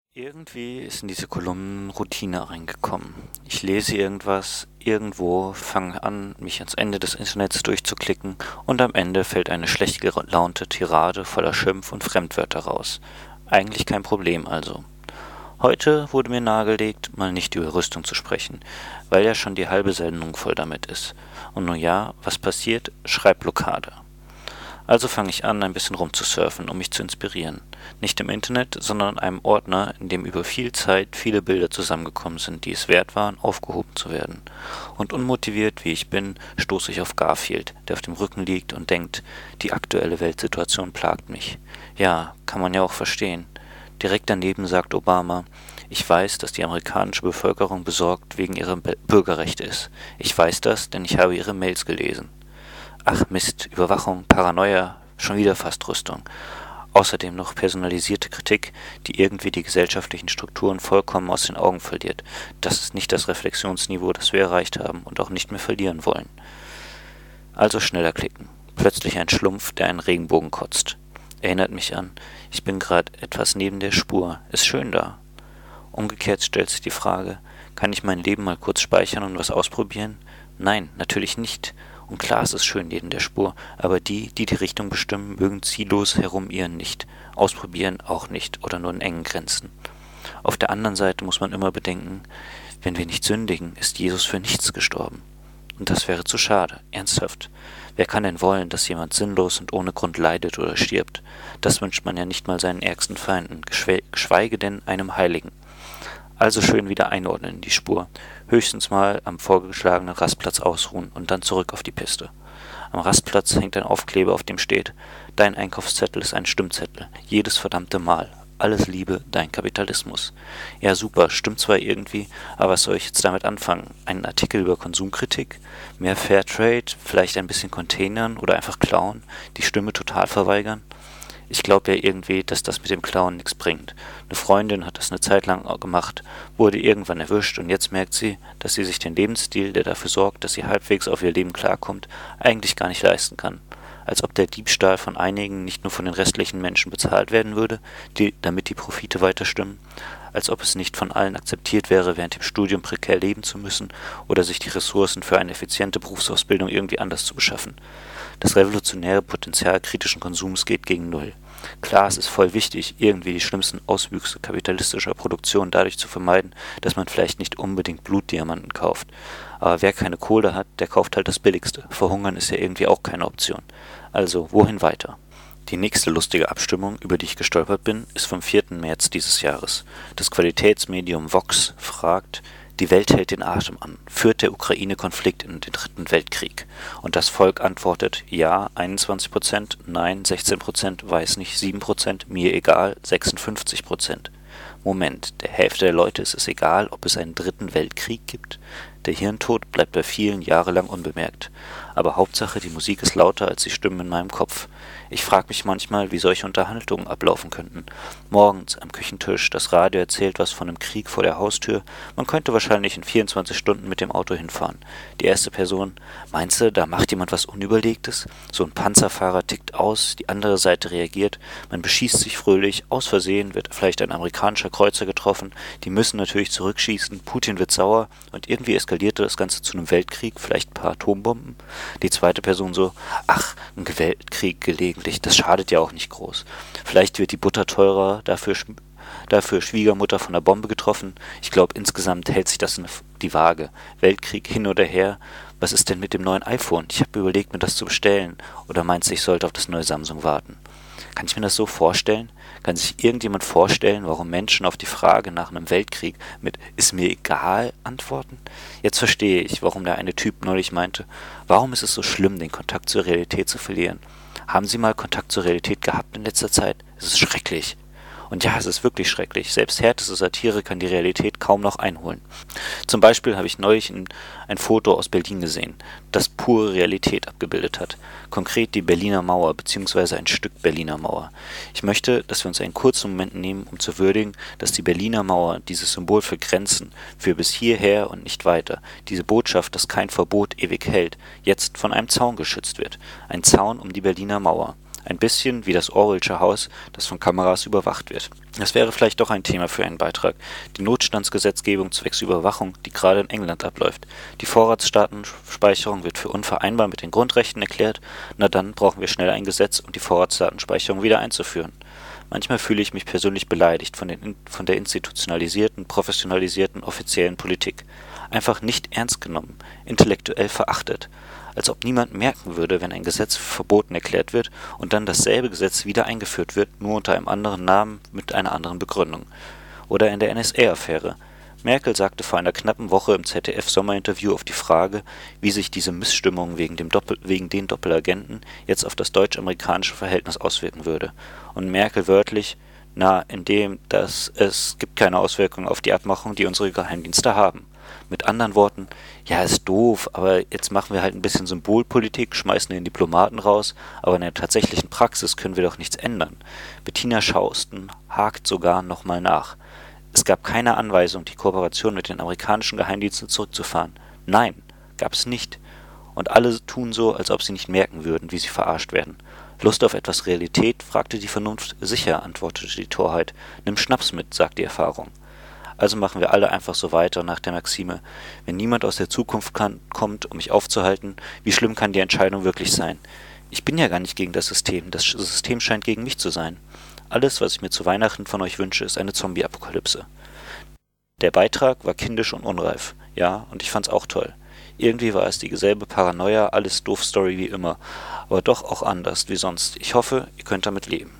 Irgendwie ist in diese Kolumnen Routine reingekommen. Ich lese irgendwas, irgendwo, fange an, mich ans Ende des Internets durchzuklicken und am Ende fällt eine schlecht gelaunte Tirade voller Schimpf- und Fremdwörter raus. Eigentlich kein Problem also. Heute wurde mir nahegelegt, mal nicht über Rüstung zu sprechen, weil ja schon die halbe Sendung voll damit ist. Und nun ja, was passiert? Schreibblockade. Also fange ich an, ein bisschen rumzusurfen, um mich zu inspirieren. Nicht im Internet, sondern in einem Ordner, in dem über viel Zeit viele Bilder zusammengekommen sind, die es wert waren, aufgehoben zu werden. Und unmotiviert wie ich bin, stoße ich auf Garfield, der auf dem Rücken liegt und denkt, die aktuelle Weltsituation plagt mich. Ja, kann man ja auch verstehen. Direkt daneben sagt Obama, ich weiß, dass die amerikanische Bevölkerung besorgt wegen ihrer Bürgerrechte ist. Ich weiß das, denn ich habe ihre Mails gelesen. Ach Mist, Überwachung, Paranoia, schon wieder fast Rüstung. Außerdem noch personalisierte Kritik, die irgendwie die gesellschaftlichen Strukturen vollkommen aus den Augen verliert. Das ist nicht das Reflexionsniveau, das wir erreicht haben und auch nicht mehr verlieren wollen. Also schneller klicken. Plötzlich ein Schlumpf, der einen Regenbogen kotzt. Erinnert mich an, ich bin gerade etwas neben der Spur. Ist schön da. Umgekehrt stellt sich die Frage, kann ich mein Leben mal kurz speichern und was ausprobieren? Nein, natürlich nicht. Und klar ist es schön neben der Spur, aber die die Richtung bestimmen, mögen ziellos herumirren nicht, ausprobieren auch nicht oder nur in engen Grenzen. Auf der anderen Seite muss man immer bedenken, wenn wir nicht sündigen, ist Jesus für nichts gestorben. Und das wäre zu schade, ernsthaft. Wer kann denn wollen, dass jemand sinnlos und ohne Grund leidet oder stirbt? Das wünscht man ja nicht mal seinen ärgsten Feinden, geschweige denn einem Heiligen. Also schön wieder einordnen in die Spur, höchstens mal am vorgeschlagenen Rastplatz ausruhen und dann zurück auf die Piste. Am Rastplatz hängt ein Aufkleber, auf dem steht: Dein Einkaufszettel ist ein Stimmzettel, jedes verdammte Mal. Alles Liebe, dein Kapitalismus. Ja super, stimmt zwar irgendwie, aber was soll ich jetzt damit anfangen? Einen Artikel über Konsumkritik? Mehr Fairtrade? Vielleicht ein bisschen Containern oder einfach klauen? Die Stimme total verweigern? Ich glaube ja irgendwie, dass das mit dem Klauen nichts bringt. Eine Freundin hat das eine Zeit lang gemacht, wurde irgendwann erwischt und jetzt merkt sie, dass sie sich den Lebensstil, der dafür sorgt, dass sie halbwegs auf ihr Leben klarkommt, eigentlich gar nicht leisten kann. Als ob der Diebstahl von einigen nicht nur von den restlichen Menschen bezahlt werden würde, damit die Profite weiter stimmen. Als ob es nicht von allen akzeptiert wäre, während dem Studium prekär leben zu müssen oder sich die Ressourcen für eine effiziente Berufsausbildung irgendwie anders zu beschaffen. Das revolutionäre Potenzial kritischen Konsums geht gegen Null. Klar, es ist voll wichtig, irgendwie die schlimmsten Auswüchse kapitalistischer Produktion dadurch zu vermeiden, dass man vielleicht nicht unbedingt Blutdiamanten kauft. Aber wer keine Kohle hat, der kauft halt das Billigste. Verhungern ist ja irgendwie auch keine Option. Also, wohin weiter? Die nächste lustige Abstimmung, über die ich gestolpert bin, ist vom 4. März dieses Jahres. Das Qualitätsmedium Vox fragt: Die Welt hält den Atem an. Führt der Ukraine-Konflikt in den Dritten Weltkrieg? Und das Volk antwortet: Ja, 21%, nein, 16%, weiß nicht, 7%, mir egal, 56%. Moment, der Hälfte der Leute ist es egal, ob es einen Dritten Weltkrieg gibt? Der Hirntod bleibt bei vielen jahrelang unbemerkt. Aber Hauptsache, die Musik ist lauter als die Stimmen in meinem Kopf. Ich frage mich manchmal, wie solche Unterhaltungen ablaufen könnten. Morgens am Küchentisch, das Radio erzählt was von einem Krieg vor der Haustür. Man könnte wahrscheinlich in 24 Stunden mit dem Auto hinfahren. Die erste Person: Meinst du, da macht jemand was Unüberlegtes? So ein Panzerfahrer tickt aus, die andere Seite reagiert, man beschießt sich fröhlich, aus Versehen wird vielleicht ein amerikanischer Kreuzer getroffen, die müssen natürlich zurückschießen, Putin wird sauer und irgendwie eskalierte das Ganze zu einem Weltkrieg, vielleicht ein paar Atombomben. Die zweite Person so: Ach, ein Weltkrieg gelegentlich, das schadet ja auch nicht groß. Vielleicht wird die Butter teurer, dafür Schwiegermutter von der Bombe getroffen. Ich glaube, insgesamt hält sich das in die Waage. Weltkrieg hin oder her. Was ist denn mit dem neuen iPhone? Ich habe überlegt, mir das zu bestellen. Oder meinst du, ich sollte auf das neue Samsung warten? Kann ich mir das so vorstellen? Kann sich irgendjemand vorstellen, warum Menschen auf die Frage nach einem Weltkrieg mit „Ist mir egal" antworten? Jetzt verstehe ich, warum der eine Typ neulich meinte: Warum ist es so schlimm, den Kontakt zur Realität zu verlieren? Haben Sie mal Kontakt zur Realität gehabt in letzter Zeit? Es ist schrecklich. Und ja, es ist wirklich schrecklich. Selbst härteste Satire kann die Realität kaum noch einholen. Zum Beispiel habe ich neulich ein Foto aus Berlin gesehen, das pure Realität abgebildet hat. Konkret die Berliner Mauer bzw. ein Stück Berliner Mauer. Ich möchte, dass wir uns einen kurzen Moment nehmen, um zu würdigen, dass die Berliner Mauer, dieses Symbol für Grenzen, für bis hierher und nicht weiter, diese Botschaft, dass kein Verbot ewig hält, jetzt von einem Zaun geschützt wird. Ein Zaun um die Berliner Mauer. Ein bisschen wie das Orwellsche Haus, das von Kameras überwacht wird. Das wäre vielleicht doch ein Thema für einen Beitrag. Die Notstandsgesetzgebung zwecks Überwachung, die gerade in England abläuft. Die Vorratsdatenspeicherung wird für unvereinbar mit den Grundrechten erklärt. Na dann brauchen wir schnell ein Gesetz, um die Vorratsdatenspeicherung wieder einzuführen. Manchmal fühle ich mich persönlich beleidigt von der institutionalisierten, professionalisierten, offiziellen Politik. Einfach nicht ernst genommen, intellektuell verachtet. Als ob niemand merken würde, wenn ein Gesetz für verboten erklärt wird und dann dasselbe Gesetz wieder eingeführt wird, nur unter einem anderen Namen mit einer anderen Begründung. Oder in der NSA-Affäre. Merkel sagte vor einer knappen Woche im ZDF-Sommerinterview auf die Frage, wie sich diese Missstimmung wegen den Doppelagenten jetzt auf das deutsch-amerikanische Verhältnis auswirken würde. Und Merkel wörtlich, es gibt keine Auswirkungen auf die Abmachung, die unsere Geheimdienste haben. Mit anderen Worten, ja, ist doof, aber jetzt machen wir halt ein bisschen Symbolpolitik, schmeißen den Diplomaten raus, aber in der tatsächlichen Praxis können wir doch nichts ändern. Bettina Schausten hakt sogar nochmal nach. Es gab keine Anweisung, die Kooperation mit den amerikanischen Geheimdiensten zurückzufahren. Nein, gab es nicht. Und alle tun so, als ob sie nicht merken würden, wie sie verarscht werden. Lust auf etwas Realität? Fragte die Vernunft. Sicher, antwortete die Torheit. Nimm Schnaps mit, sagt die Erfahrung. Also machen wir alle einfach so weiter nach der Maxime, wenn niemand aus der Zukunft kommt, um mich aufzuhalten, wie schlimm kann die Entscheidung wirklich sein? Ich bin ja gar nicht gegen das System scheint gegen mich zu sein. Alles, was ich mir zu Weihnachten von euch wünsche, ist eine Zombie-Apokalypse. Der Beitrag war kindisch und unreif, ja, und ich fand's auch toll. Irgendwie war es dieselbe Paranoia, alles doof Story wie immer, aber doch auch anders wie sonst. Ich hoffe, ihr könnt damit leben.